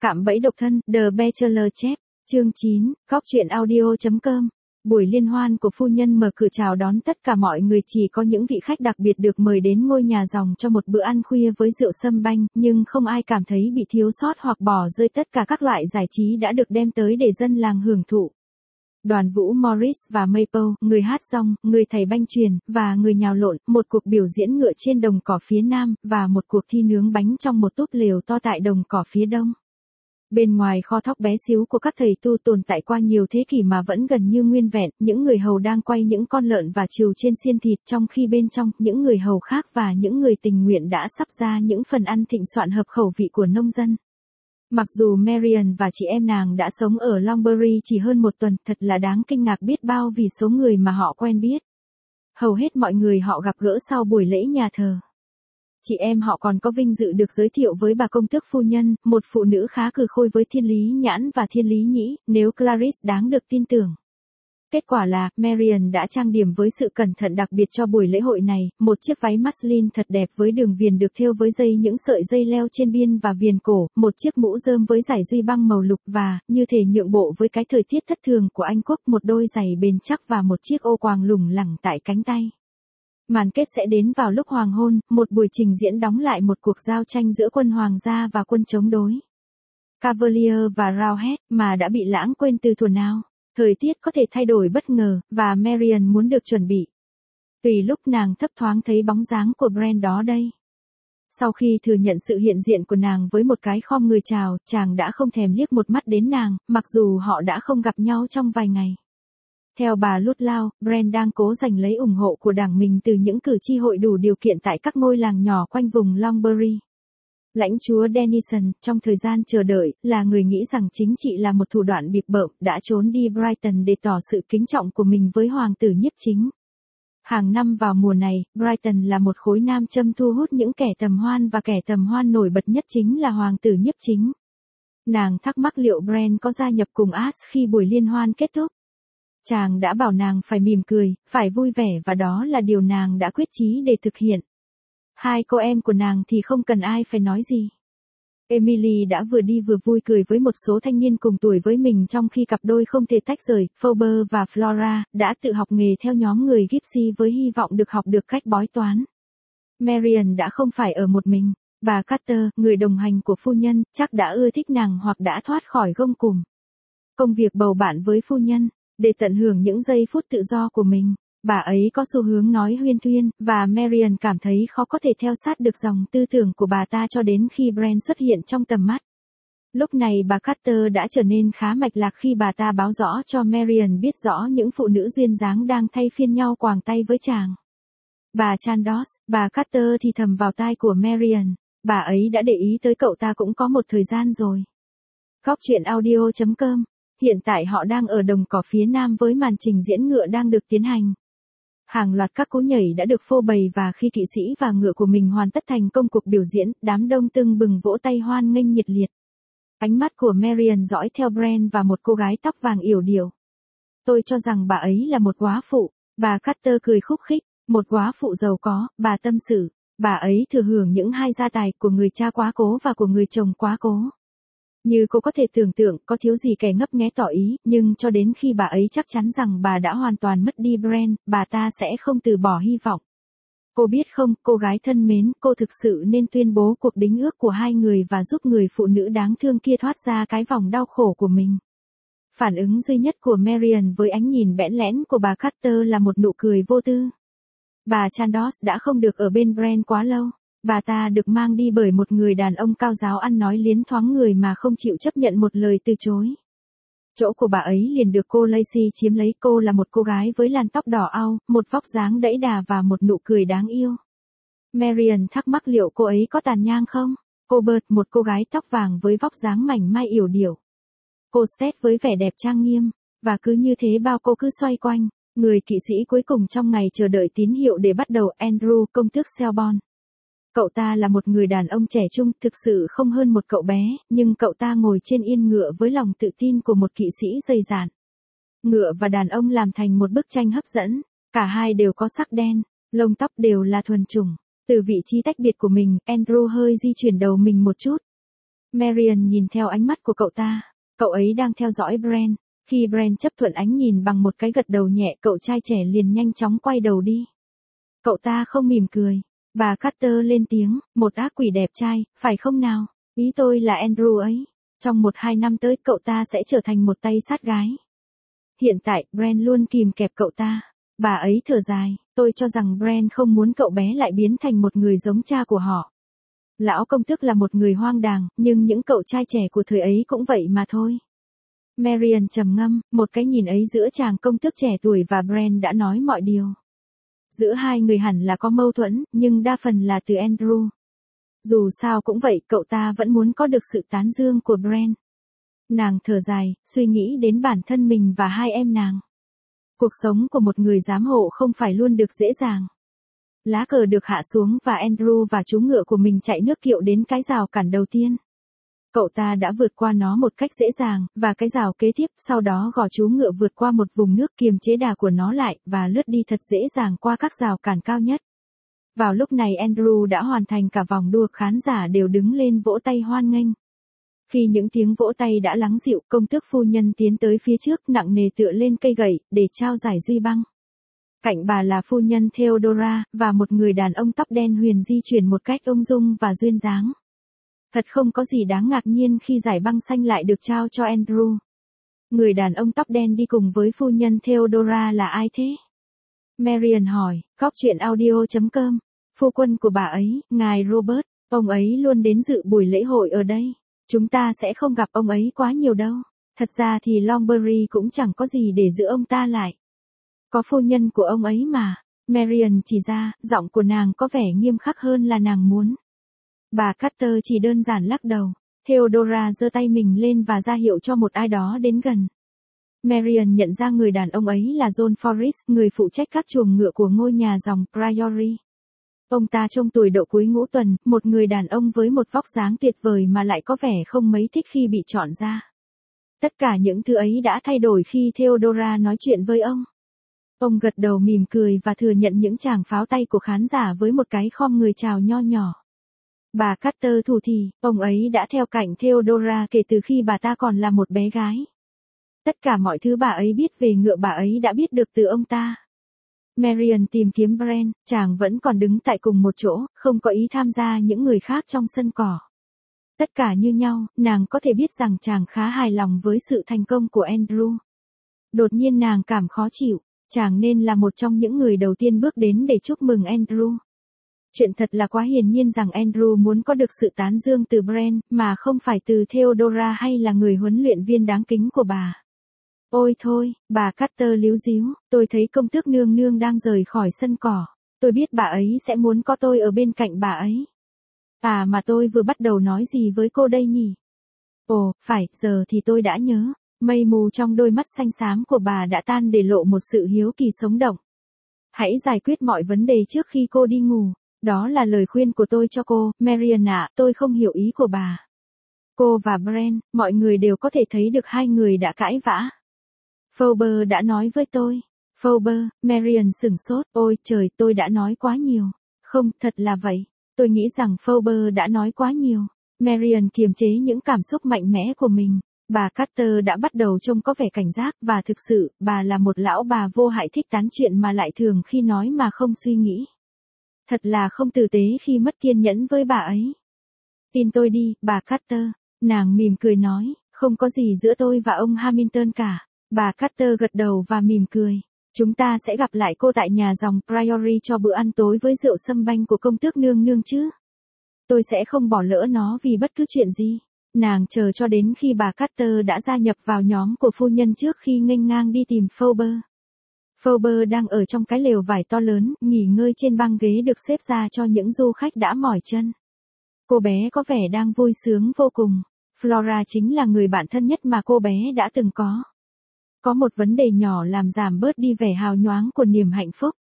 Cạm bẫy độc thân, The Bachelor chép, chương 9, Góc truyện audio.com. Buổi liên hoan của phu nhân mở cửa chào đón tất cả mọi người, chỉ có những vị khách đặc biệt được mời đến ngôi nhà ròng cho một bữa ăn khuya với rượu sâm banh, nhưng không ai cảm thấy bị thiếu sót hoặc bỏ rơi tất cả các loại giải trí đã được đem tới để dân làng hưởng thụ. Đoàn vũ Morris và Maple, người hát rong, người thầy banh chuyền, và người nhào lộn, một cuộc biểu diễn ngựa trên đồng cỏ phía nam, và một cuộc thi nướng bánh trong một túp lều to tại đồng cỏ phía đông. Bên ngoài kho thóc bé xíu của các thầy tu tồn tại qua nhiều thế kỷ mà vẫn gần như nguyên vẹn, những người hầu đang quay những con lợn và trừu trên xiên thịt, trong khi bên trong, những người hầu khác và những người tình nguyện đã sắp ra những phần ăn thịnh soạn hợp khẩu vị của nông dân. Mặc dù Marian và chị em nàng đã sống ở Longbury chỉ hơn một tuần, thật là đáng kinh ngạc biết bao vì số người mà họ quen biết. Hầu hết mọi người họ gặp gỡ sau buổi lễ nhà thờ. Chị em họ còn có vinh dự được giới thiệu với bà công tước phu nhân, một phụ nữ khá cừ khôi với thiên lý nhãn và thiên lý nhĩ, nếu Clarice đáng được tin tưởng. Kết quả là, Marian đã trang điểm với sự cẩn thận đặc biệt cho buổi lễ hội này, một chiếc váy muslin thật đẹp với đường viền được thêu với những sợi dây leo trên biên và viền cổ, một chiếc mũ rơm với dải duy băng màu lục và, như thể nhượng bộ với cái thời tiết thất thường của Anh Quốc, một đôi giày bền chắc và một chiếc ô quàng lủng lẳng tại cánh tay. Màn kết sẽ đến vào lúc hoàng hôn, một buổi trình diễn đóng lại một cuộc giao tranh giữa quân hoàng gia và quân chống đối. Cavalier và Roundhead mà đã bị lãng quên từ thuở nào. Thời tiết có thể thay đổi bất ngờ, và Marian muốn được chuẩn bị. Tùy lúc nàng thấp thoáng thấy bóng dáng của Brand đó đây. Sau khi thừa nhận sự hiện diện của nàng với một cái khom người chào, chàng đã không thèm liếc một mắt đến nàng, mặc dù họ đã không gặp nhau trong vài ngày. Theo bà Ludlow, Brand đang cố giành lấy ủng hộ của đảng mình từ những cử tri hội đủ điều kiện tại các ngôi làng nhỏ quanh vùng Longbury. Lãnh chúa Denison, trong thời gian chờ đợi, là người nghĩ rằng chính trị là một thủ đoạn bịp bợm, đã trốn đi Brighton để tỏ sự kính trọng của mình với hoàng tử nhiếp chính. Hàng năm vào mùa này, Brighton là một khối nam châm thu hút những kẻ tầm hoan, và kẻ tầm hoan nổi bật nhất chính là hoàng tử nhiếp chính. Nàng thắc mắc liệu Brand có gia nhập cùng Ash khi buổi liên hoan kết thúc. Chàng đã bảo nàng phải mỉm cười, phải vui vẻ, và đó là điều nàng đã quyết chí để thực hiện. Hai cô em của nàng thì không cần ai phải nói gì. Emily đã vừa đi vừa vui cười với một số thanh niên cùng tuổi với mình, trong khi cặp đôi không thể tách rời, Phoebe và Flora, đã tự học nghề theo nhóm người Gypsy với hy vọng được học được cách bói toán. Marian đã không phải ở một mình. Bà Carter, người đồng hành của phu nhân, chắc đã ưa thích nàng hoặc đã thoát khỏi gông cùm công việc bầu bạn với phu nhân, để tận hưởng những giây phút tự do của mình. Bà ấy có xu hướng nói huyên thuyên, và Marian cảm thấy khó có thể theo sát được dòng tư tưởng của bà ta cho đến khi Brand xuất hiện trong tầm mắt. Lúc này bà Carter đã trở nên khá mạch lạc khi bà ta báo rõ cho Marian biết rõ những phụ nữ duyên dáng đang thay phiên nhau quàng tay với chàng. Bà Chandos, bà Carter thì thầm vào tai của Marian, bà ấy đã để ý tới cậu ta cũng có một thời gian rồi. Góc truyện audio.com. Hiện tại họ đang ở đồng cỏ phía nam với màn trình diễn ngựa đang được tiến hành. Hàng loạt các cú nhảy đã được phô bày, và khi kỵ sĩ và ngựa của mình hoàn tất thành công cuộc biểu diễn, đám đông tưng bừng vỗ tay hoan nghênh nhiệt liệt. Ánh mắt của Marian dõi theo Brand và một cô gái tóc vàng yểu điệu. Tôi cho rằng bà ấy là một góa phụ, bà Carter cười khúc khích, một góa phụ giàu có, bà tâm sự, bà ấy thừa hưởng những hai gia tài của người cha quá cố và của người chồng quá cố. Như cô có thể tưởng tượng, có thiếu gì kẻ ngấp nghé tỏ ý, nhưng cho đến khi bà ấy chắc chắn rằng bà đã hoàn toàn mất đi Brand, bà ta sẽ không từ bỏ hy vọng. Cô biết không, cô gái thân mến, cô thực sự nên tuyên bố cuộc đính ước của hai người và giúp người phụ nữ đáng thương kia thoát ra cái vòng đau khổ của mình. Phản ứng duy nhất của Marian với ánh nhìn bẽn lẽn của bà Carter là một nụ cười vô tư. Bà Chandos đã không được ở bên Brand quá lâu. Bà ta được mang đi bởi một người đàn ông cao giáo ăn nói liến thoáng người mà không chịu chấp nhận một lời từ chối. Chỗ của bà ấy liền được cô Lacey chiếm lấy. Cô là một cô gái với làn tóc đỏ au, một vóc dáng đẫy đà và một nụ cười đáng yêu. Marian thắc mắc liệu cô ấy có tàn nhang không? Cô Bert, một cô gái tóc vàng với vóc dáng mảnh mai yểu điệu. Cô Stet với vẻ đẹp trang nghiêm. Và cứ như thế bao cô cứ xoay quanh. Người kỵ sĩ cuối cùng trong ngày chờ đợi tín hiệu để bắt đầu, Andrew, công tước Selborne. Cậu ta là một người đàn ông trẻ trung, thực sự không hơn một cậu bé, nhưng cậu ta ngồi trên yên ngựa với lòng tự tin của một kỵ sĩ dày dạn. Ngựa và đàn ông làm thành một bức tranh hấp dẫn, cả hai đều có sắc đen, lông tóc đều là thuần chủng. Từ vị trí tách biệt của mình, Andrew hơi di chuyển đầu mình một chút. Marian nhìn theo ánh mắt của cậu ta. Cậu ấy đang theo dõi Brent. Khi Brent chấp thuận ánh nhìn bằng một cái gật đầu nhẹ, cậu trai trẻ liền nhanh chóng quay đầu đi. Cậu ta không mỉm cười. Bà Carter lên tiếng, một ác quỷ đẹp trai, phải không nào? Ý tôi là Andrew ấy. Trong 1-2 năm tới cậu ta sẽ trở thành một tay sát gái. Hiện tại, Brent luôn kìm kẹp cậu ta. Bà ấy thở dài, tôi cho rằng Brent không muốn cậu bé lại biến thành một người giống cha của họ. Lão công tước là một người hoang đàng, nhưng những cậu trai trẻ của thời ấy cũng vậy mà thôi. Marian trầm ngâm, một cái nhìn ấy giữa chàng công tước trẻ tuổi và Brent đã nói mọi điều. Giữa hai người hẳn là có mâu thuẫn, nhưng đa phần là từ Andrew. Dù sao cũng vậy, cậu ta vẫn muốn có được sự tán dương của Brent. Nàng thở dài, suy nghĩ đến bản thân mình và hai em nàng. Cuộc sống của một người giám hộ không phải luôn được dễ dàng. Lá cờ được hạ xuống và Andrew và chú ngựa của mình chạy nước kiệu đến cái rào cản đầu tiên. Cậu ta đã vượt qua nó một cách dễ dàng, và cái rào kế tiếp, sau đó gò chú ngựa vượt qua một vùng nước kiềm chế đà của nó lại, và lướt đi thật dễ dàng qua các rào cản cao nhất. Vào lúc này Andrew đã hoàn thành cả vòng đua, khán giả đều đứng lên vỗ tay hoan nghênh. Khi những tiếng vỗ tay đã lắng dịu, công tước phu nhân tiến tới phía trước nặng nề tựa lên cây gậy, để trao giải duy băng. Cạnh bà là phu nhân Theodora, và một người đàn ông tóc đen huyền di chuyển một cách ung dung và duyên dáng. Thật không có gì đáng ngạc nhiên khi giải băng xanh lại được trao cho Andrew. Người đàn ông tóc đen đi cùng với phu nhân Theodora là ai thế? Marian hỏi, Cóc truyện audio.com. Phu quân của bà ấy, ngài Robert, ông ấy luôn đến dự buổi lễ hội ở đây. Chúng ta sẽ không gặp ông ấy quá nhiều đâu. Thật ra thì Longbury cũng chẳng có gì để giữ ông ta lại. Có phu nhân của ông ấy mà. Marian chỉ ra, giọng của nàng có vẻ nghiêm khắc hơn là nàng muốn. Bà Carter chỉ đơn giản lắc đầu. Theodora giơ tay mình lên và ra hiệu cho một ai đó đến gần. Marian nhận ra người đàn ông ấy là John Forrest, người phụ trách các chuồng ngựa của ngôi nhà dòng Priory. Ông ta trông tuổi độ cuối ngũ tuần, một người đàn ông với một vóc dáng tuyệt vời mà lại có vẻ không mấy thích khi bị chọn ra. Tất cả những thứ ấy đã thay đổi khi Theodora nói chuyện với ông. Ông gật đầu mỉm cười và thừa nhận những tràng pháo tay của khán giả với một cái khom người chào nho nhỏ. Bà Carter thủ thỉ, ông ấy đã theo cạnh Theodora kể từ khi bà ta còn là một bé gái. Tất cả mọi thứ bà ấy biết về ngựa bà ấy đã biết được từ ông ta. Marian tìm kiếm Brent, chàng vẫn còn đứng tại cùng một chỗ, không có ý tham gia những người khác trong sân cỏ. Tất cả như nhau, nàng có thể biết rằng chàng khá hài lòng với sự thành công của Andrew. Đột nhiên nàng cảm khó chịu, chàng nên là một trong những người đầu tiên bước đến để chúc mừng Andrew. Chuyện thật là quá hiển nhiên rằng Andrew muốn có được sự tán dương từ Brent, mà không phải từ Theodora hay là người huấn luyện viên đáng kính của bà. Ôi thôi, bà Carter líu díu, tôi thấy công tước nương nương đang rời khỏi sân cỏ. Tôi biết bà ấy sẽ muốn có tôi ở bên cạnh bà ấy. À mà tôi vừa bắt đầu nói gì với cô đây nhỉ? Ồ, phải, giờ thì tôi đã nhớ. Mây mù trong đôi mắt xanh xám của bà đã tan để lộ một sự hiếu kỳ sống động. Hãy giải quyết mọi vấn đề trước khi cô đi ngủ. Đó là lời khuyên của tôi cho cô, Marian ạ, tôi không hiểu ý của bà. Cô và Brent, mọi người đều có thể thấy được hai người đã cãi vã. Phoebe đã nói với tôi. Phoebe, Marian sửng sốt, ôi trời, tôi đã nói quá nhiều. Không, thật là vậy. Tôi nghĩ rằng Phoebe đã nói quá nhiều. Marian kiềm chế những cảm xúc mạnh mẽ của mình. Bà Carter đã bắt đầu trông có vẻ cảnh giác, và thực sự, bà là một lão bà vô hại thích tán chuyện mà lại thường khi nói mà không suy nghĩ. Thật là không tử tế khi mất kiên nhẫn với bà ấy. Tin tôi đi, bà Carter. Nàng mỉm cười nói, không có gì giữa tôi và ông Hamilton cả. Bà Carter gật đầu và mỉm cười. Chúng ta sẽ gặp lại cô tại nhà dòng Priory cho bữa ăn tối với rượu sâm banh của công tước nương nương chứ. Tôi sẽ không bỏ lỡ nó vì bất cứ chuyện gì. Nàng chờ cho đến khi bà Carter đã gia nhập vào nhóm của phu nhân trước khi nghênh ngang đi tìm Phoebe. Phoebe đang ở trong cái lều vải to lớn, nghỉ ngơi trên băng ghế được xếp ra cho những du khách đã mỏi chân. Cô bé có vẻ đang vui sướng vô cùng. Flora chính là người bạn thân nhất mà cô bé đã từng có. Có một vấn đề nhỏ làm giảm bớt đi vẻ hào nhoáng của niềm hạnh phúc.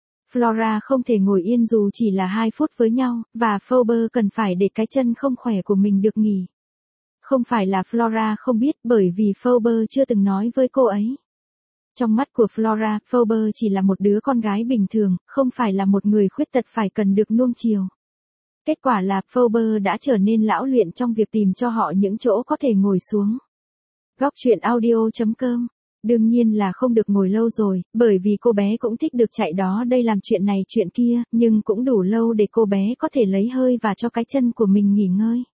Flora không thể ngồi yên dù chỉ là 2 phút với nhau, và Phoebe cần phải để cái chân không khỏe của mình được nghỉ. Không phải là Flora không biết, bởi vì Phoebe chưa từng nói với cô ấy. Trong mắt của Flora, Phoebe chỉ là một đứa con gái bình thường, không phải là một người khuyết tật phải cần được nuông chiều. Kết quả là Phoebe đã trở nên lão luyện trong việc tìm cho họ những chỗ có thể ngồi xuống. Góc truyện audio.com. Đương nhiên là không được ngồi lâu rồi, bởi vì cô bé cũng thích được chạy đó đây làm chuyện này chuyện kia, nhưng cũng đủ lâu để cô bé có thể lấy hơi và cho cái chân của mình nghỉ ngơi.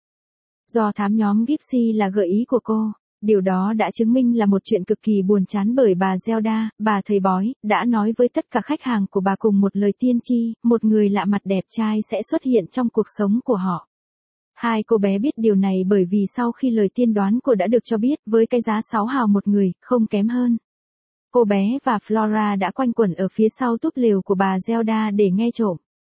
Do thám nhóm Gypsy là gợi ý của cô, điều đó đã chứng minh là một chuyện cực kỳ buồn chán bởi bà Zelda, bà thầy bói, đã nói với tất cả khách hàng của bà cùng một lời tiên tri, một người lạ mặt đẹp trai sẽ xuất hiện trong cuộc sống của họ. Hai cô bé biết điều này bởi vì sau khi lời tiên đoán của đã được cho biết với cái giá 6 hào một người, không kém hơn. Cô bé và Flora đã quanh quẩn ở phía sau túp lều của bà Zelda để nghe trộm.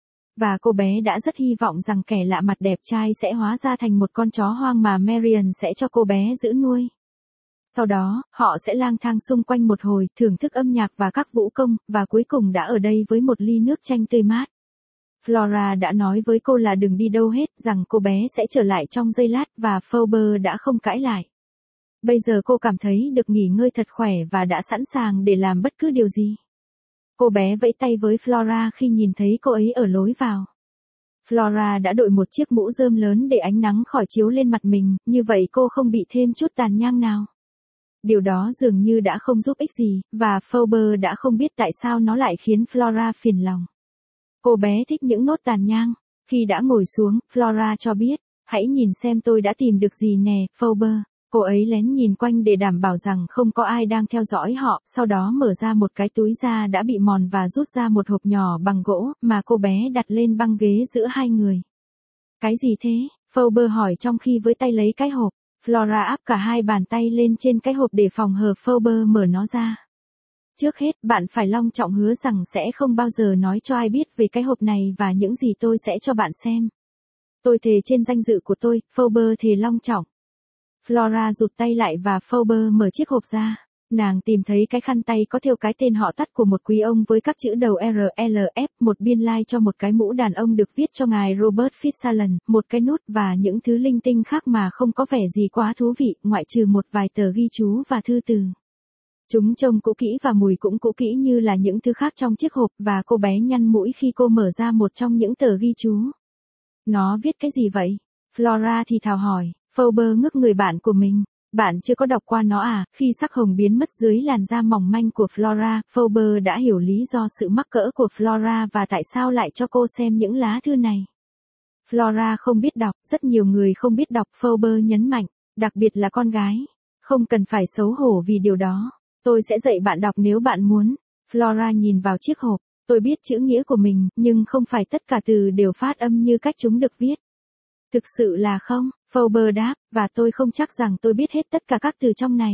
Và cô bé đã rất hy vọng rằng kẻ lạ mặt đẹp trai sẽ hóa ra thành một con chó hoang mà Marion sẽ cho cô bé giữ nuôi. Sau đó, họ sẽ lang thang xung quanh một hồi, thưởng thức âm nhạc và các vũ công, và cuối cùng đã ở đây với một ly nước chanh tươi mát. Flora đã nói với cô là đừng đi đâu hết, rằng cô bé sẽ trở lại trong giây lát và Phoebe đã không cãi lại. Bây giờ cô cảm thấy được nghỉ ngơi thật khỏe và đã sẵn sàng để làm bất cứ điều gì. Cô bé vẫy tay với Flora khi nhìn thấy cô ấy ở lối vào. Flora đã đội một chiếc mũ rơm lớn để ánh nắng khỏi chiếu lên mặt mình, như vậy cô không bị thêm chút tàn nhang nào. Điều đó dường như đã không giúp ích gì, và Phoebe đã không biết tại sao nó lại khiến Flora phiền lòng. Cô bé thích những nốt tàn nhang. Khi đã ngồi xuống, Flora cho biết, hãy nhìn xem tôi đã tìm được gì nè, Phoebe. Cô ấy lén nhìn quanh để đảm bảo rằng không có ai đang theo dõi họ, sau đó mở ra một cái túi da đã bị mòn và rút ra một hộp nhỏ bằng gỗ, mà cô bé đặt lên băng ghế giữa hai người. Cái gì thế? Phoebe hỏi trong khi với tay lấy cái hộp. Flora áp cả hai bàn tay lên trên cái hộp để phòng hờ Phoebe mở nó ra. Trước hết, bạn phải long trọng hứa rằng sẽ không bao giờ nói cho ai biết về cái hộp này và những gì tôi sẽ cho bạn xem. Tôi thề trên danh dự của tôi, Phoebe thề long trọng. Flora rụt tay lại và Phoebe mở chiếc hộp ra. Nàng tìm thấy cái khăn tay có thêu cái tên họ tắt của một quý ông với các chữ đầu RLF, một biên lai cho một cái mũ đàn ông được viết cho ngài Robert Fitzgerald, một cái nút và những thứ linh tinh khác mà không có vẻ gì quá thú vị, ngoại trừ một vài tờ ghi chú và thư từ. Chúng trông cũ kỹ và mùi cũng cũ kỹ như là những thứ khác trong chiếc hộp và cô bé nhăn mũi khi cô mở ra một trong những tờ ghi chú. Nó viết cái gì vậy? Flora thì thào hỏi. Phoebe ngước người bạn của mình. Bạn chưa có đọc qua nó à? Khi sắc hồng biến mất dưới làn da mỏng manh của Flora, Phoebe đã hiểu lý do sự mắc cỡ của Flora và tại sao lại cho cô xem những lá thư này. Flora không biết đọc, rất nhiều người không biết đọc, Phoebe nhấn mạnh, đặc biệt là con gái. Không cần phải xấu hổ vì điều đó. Tôi sẽ dạy bạn đọc nếu bạn muốn. Flora nhìn vào chiếc hộp. Tôi biết chữ nghĩa của mình, nhưng không phải tất cả từ đều phát âm như cách chúng được viết. Thực sự là không, Phoebe đáp, và tôi không chắc rằng tôi biết hết tất cả các từ trong này.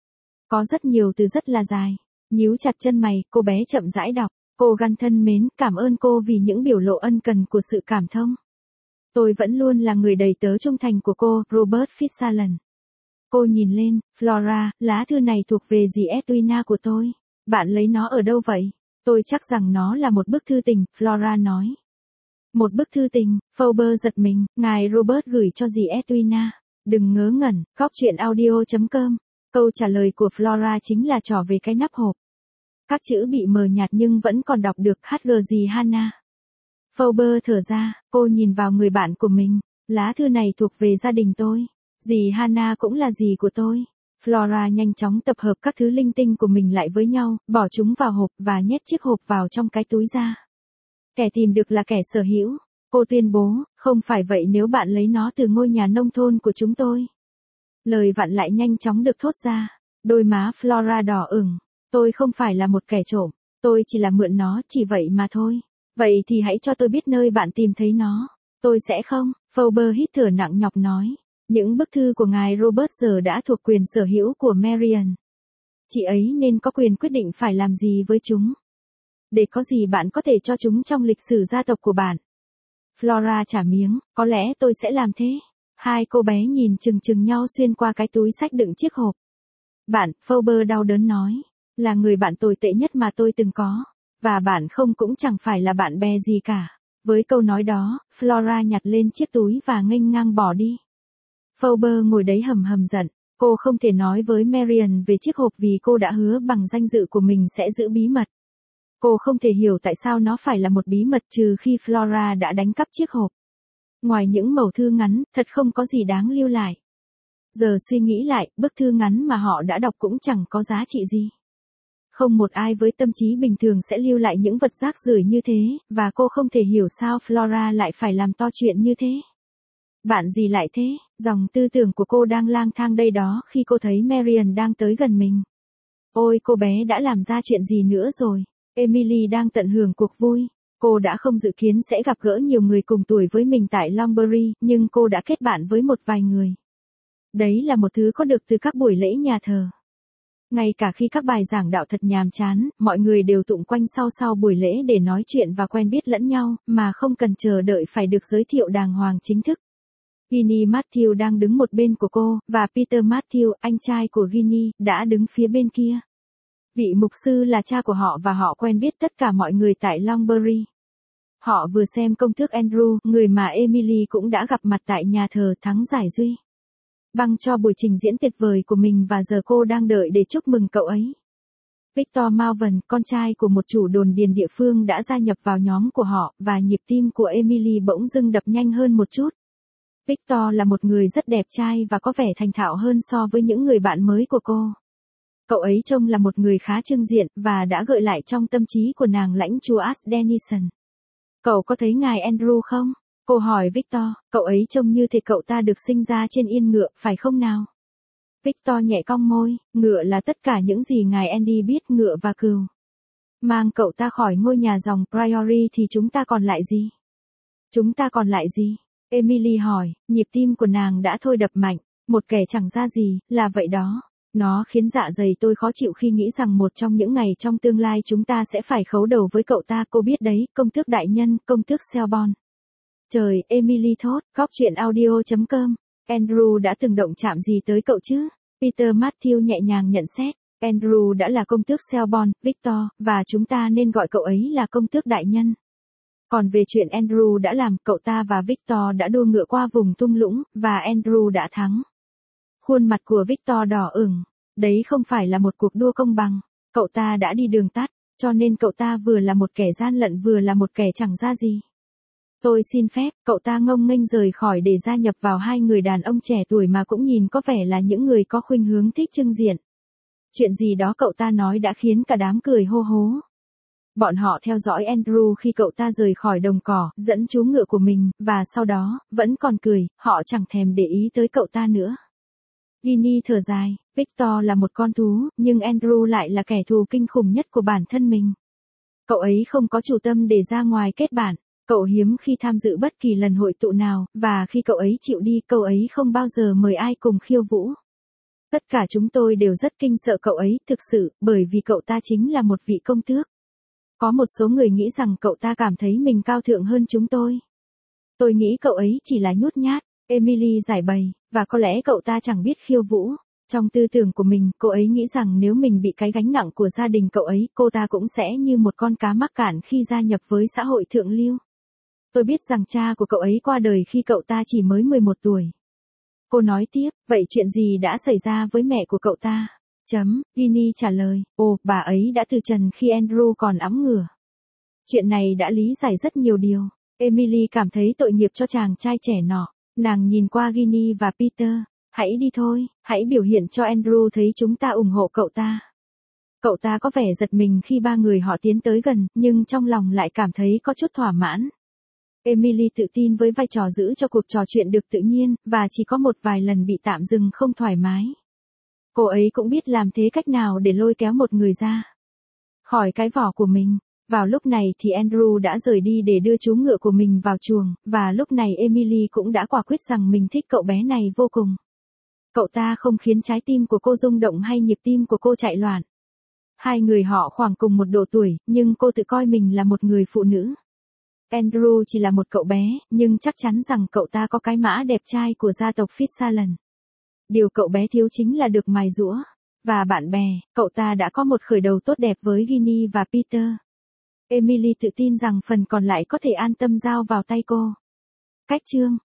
Có rất nhiều từ rất là dài. Nhíu chặt chân mày, cô bé chậm rãi đọc. Cô Gunn thân mến, cảm ơn cô vì những biểu lộ ân cần của sự cảm thông. Tôi vẫn luôn là người đầy tớ trung thành của cô, Robert Fitzgerald. Cô nhìn lên, Flora, lá thư này thuộc về dì Edwina của tôi. Bạn lấy nó ở đâu vậy? Tôi chắc rằng nó là một bức thư tình, Flora nói. Một bức thư tình, Phoebe giật mình, ngài Robert gửi cho dì Edwina. Đừng ngớ ngẩn, góc truyện audio.com. Câu trả lời của Flora chính là trỏ về cái nắp hộp. Các chữ bị mờ nhạt nhưng vẫn còn đọc được HG dì Hannah. Phoebe thở ra, cô nhìn vào người bạn của mình. Lá thư này thuộc về gia đình tôi. Dì Hannah cũng là dì của tôi. Flora nhanh chóng tập hợp các thứ linh tinh của mình lại với nhau, bỏ chúng vào hộp và nhét chiếc hộp vào trong cái túi da. Kẻ tìm được là kẻ sở hữu. Cô tuyên bố, không phải vậy nếu bạn lấy nó từ ngôi nhà nông thôn của chúng tôi. Lời vặn lại nhanh chóng được thốt ra. Đôi má Flora đỏ ửng. Tôi không phải là một kẻ trộm. Tôi chỉ là mượn nó, chỉ vậy mà thôi. Vậy thì hãy cho tôi biết nơi bạn tìm thấy nó. Tôi sẽ không, Phoebe hít thở nặng nhọc nói. Những bức thư của ngài Robert giờ đã thuộc quyền sở hữu của Marion. Chị ấy nên có quyền quyết định phải làm gì với chúng. Để có gì bạn có thể cho chúng trong lịch sử gia tộc của bạn. Flora trả miếng, có lẽ tôi sẽ làm thế. Hai cô bé nhìn chừng chừng nhau xuyên qua cái túi xách đựng chiếc hộp. Bạn, Phoebe đau đớn nói, là người bạn tồi tệ nhất mà tôi từng có. Và bạn không cũng chẳng phải là bạn bè gì cả. Với câu nói đó, Flora nhặt lên chiếc túi và nghênh ngang bỏ đi. Phoebe ngồi đấy hầm hầm giận. Cô không thể nói với Marion về chiếc hộp vì cô đã hứa bằng danh dự của mình sẽ giữ bí mật. Cô không thể hiểu tại sao nó phải là một bí mật trừ khi Flora đã đánh cắp chiếc hộp. Ngoài những mẩu thư ngắn, thật không có gì đáng lưu lại. Giờ suy nghĩ lại, bức thư ngắn mà họ đã đọc cũng chẳng có giá trị gì. Không một ai với tâm trí bình thường sẽ lưu lại những vật rác rưởi như thế, và cô không thể hiểu sao Flora lại phải làm to chuyện như thế. Bạn gì lại thế? Dòng tư tưởng của cô đang lang thang đây đó khi cô thấy Marian đang tới gần mình. Ôi, cô bé đã làm ra chuyện gì nữa rồi? Emily đang tận hưởng cuộc vui. Cô đã không dự kiến sẽ gặp gỡ nhiều người cùng tuổi với mình tại Longbury, nhưng cô đã kết bạn với một vài người. Đấy là một thứ có được từ các buổi lễ nhà thờ. Ngay cả khi các bài giảng đạo thật nhàm chán, mọi người đều tụng quanh sau buổi lễ để nói chuyện và quen biết lẫn nhau, mà không cần chờ đợi phải được giới thiệu đàng hoàng chính thức. Ginny Matthew đang đứng một bên của cô, và Peter Matthew, anh trai của Ginny, đã đứng phía bên kia. Vị mục sư là cha của họ và họ quen biết tất cả mọi người tại Longbury. Họ vừa xem công tước Andrew, người mà Emily cũng đã gặp mặt tại nhà thờ thắng giải Duy. Băng cho buổi trình diễn tuyệt vời của mình và giờ cô đang đợi để chúc mừng cậu ấy. Victor Malvern, con trai của một chủ đồn điền địa phương đã gia nhập vào nhóm của họ, và nhịp tim của Emily bỗng dưng đập nhanh hơn một chút. Victor là một người rất đẹp trai và có vẻ thành thạo hơn so với những người bạn mới của cô. Cậu ấy trông là một người khá trưng diện, và đã gợi lại trong tâm trí của nàng lãnh chúa Asdenison. Cậu có thấy ngài Andrew không? Cô hỏi Victor, cậu ấy trông như thể cậu ta được sinh ra trên yên ngựa, phải không nào? Victor nhẹ cong môi, ngựa là tất cả những gì ngài Andy biết, ngựa và cừu. Mang cậu ta khỏi ngôi nhà dòng Priory thì chúng ta còn lại gì? Chúng ta còn lại gì? Emily hỏi, nhịp tim của nàng đã thôi đập mạnh, một kẻ chẳng ra gì, là vậy đó. Nó khiến dạ dày tôi khó chịu khi nghĩ rằng một trong những ngày trong tương lai chúng ta sẽ phải khấu đầu với cậu ta, cô biết đấy, công tước đại nhân, công tước Selborne. Trời, Emily thốt, góc chuyện audio.com. Andrew đã từng động chạm gì tới cậu chứ? Peter Matthew nhẹ nhàng nhận xét. Andrew đã là công tước Selborne, Victor, và chúng ta nên gọi cậu ấy là công tước đại nhân. Còn về chuyện Andrew đã làm, cậu ta và Victor đã đua ngựa qua vùng thung lũng, và Andrew đã thắng. Khuôn mặt của Victor đỏ ửng. Đấy không phải là một cuộc đua công bằng. Cậu ta đã đi đường tắt, cho nên cậu ta vừa là một kẻ gian lận vừa là một kẻ chẳng ra gì. Tôi xin phép, cậu ta ngông nghênh rời khỏi để gia nhập vào hai người đàn ông trẻ tuổi mà cũng nhìn có vẻ là những người có khuynh hướng thích trưng diện. Chuyện gì đó cậu ta nói đã khiến cả đám cười hô hố. Bọn họ theo dõi Andrew khi cậu ta rời khỏi đồng cỏ, dẫn chú ngựa của mình, và sau đó, vẫn còn cười, họ chẳng thèm để ý tới cậu ta nữa. Ginny thở dài, Victor là một con thú, nhưng Andrew lại là kẻ thù kinh khủng nhất của bản thân mình. Cậu ấy không có chủ tâm để ra ngoài kết bạn, cậu hiếm khi tham dự bất kỳ lần hội tụ nào, và khi cậu ấy chịu đi, cậu ấy không bao giờ mời ai cùng khiêu vũ. Tất cả chúng tôi đều rất kinh sợ cậu ấy, thực sự, bởi vì cậu ta chính là một vị công tước. Có một số người nghĩ rằng cậu ta cảm thấy mình cao thượng hơn chúng tôi. Tôi nghĩ cậu ấy chỉ là nhút nhát, Emily giải bày, và có lẽ cậu ta chẳng biết khiêu vũ. Trong tư tưởng của mình, cô ấy nghĩ rằng nếu mình bị cái gánh nặng của gia đình cậu ấy, cô ta cũng sẽ như một con cá mắc cạn khi gia nhập với xã hội thượng lưu. Tôi biết rằng cha của cậu ấy qua đời khi cậu ta chỉ mới 11 tuổi. Cô nói tiếp, vậy chuyện gì đã xảy ra với mẹ của cậu ta? Ginny trả lời, bà ấy đã từ trần khi Andrew còn ẵm ngửa. Chuyện này đã lý giải rất nhiều điều. Emily cảm thấy tội nghiệp cho chàng trai trẻ nọ. Nàng nhìn qua Ginny và Peter, hãy đi thôi, hãy biểu hiện cho Andrew thấy chúng ta ủng hộ cậu ta. Cậu ta có vẻ giật mình khi ba người họ tiến tới gần, nhưng trong lòng lại cảm thấy có chút thỏa mãn. Emily tự tin với vai trò giữ cho cuộc trò chuyện được tự nhiên, và chỉ có một vài lần bị tạm dừng không thoải mái. Cô ấy cũng biết làm thế cách nào để lôi kéo một người ra khỏi cái vỏ của mình. Vào lúc này thì Andrew đã rời đi để đưa chú ngựa của mình vào chuồng, và lúc này Emily cũng đã quả quyết rằng mình thích cậu bé này vô cùng. Cậu ta không khiến trái tim của cô rung động hay nhịp tim của cô chạy loạn. Hai người họ khoảng cùng một độ tuổi, nhưng cô tự coi mình là một người phụ nữ. Andrew chỉ là một cậu bé, nhưng chắc chắn rằng cậu ta có cái mã đẹp trai của gia tộc Fitzallen. Điều cậu bé thiếu chính là được mài giũa. Và bạn bè, cậu ta đã có một khởi đầu tốt đẹp với Ginny và Peter. Emily tự tin rằng phần còn lại có thể an tâm giao vào tay cô. Cách chương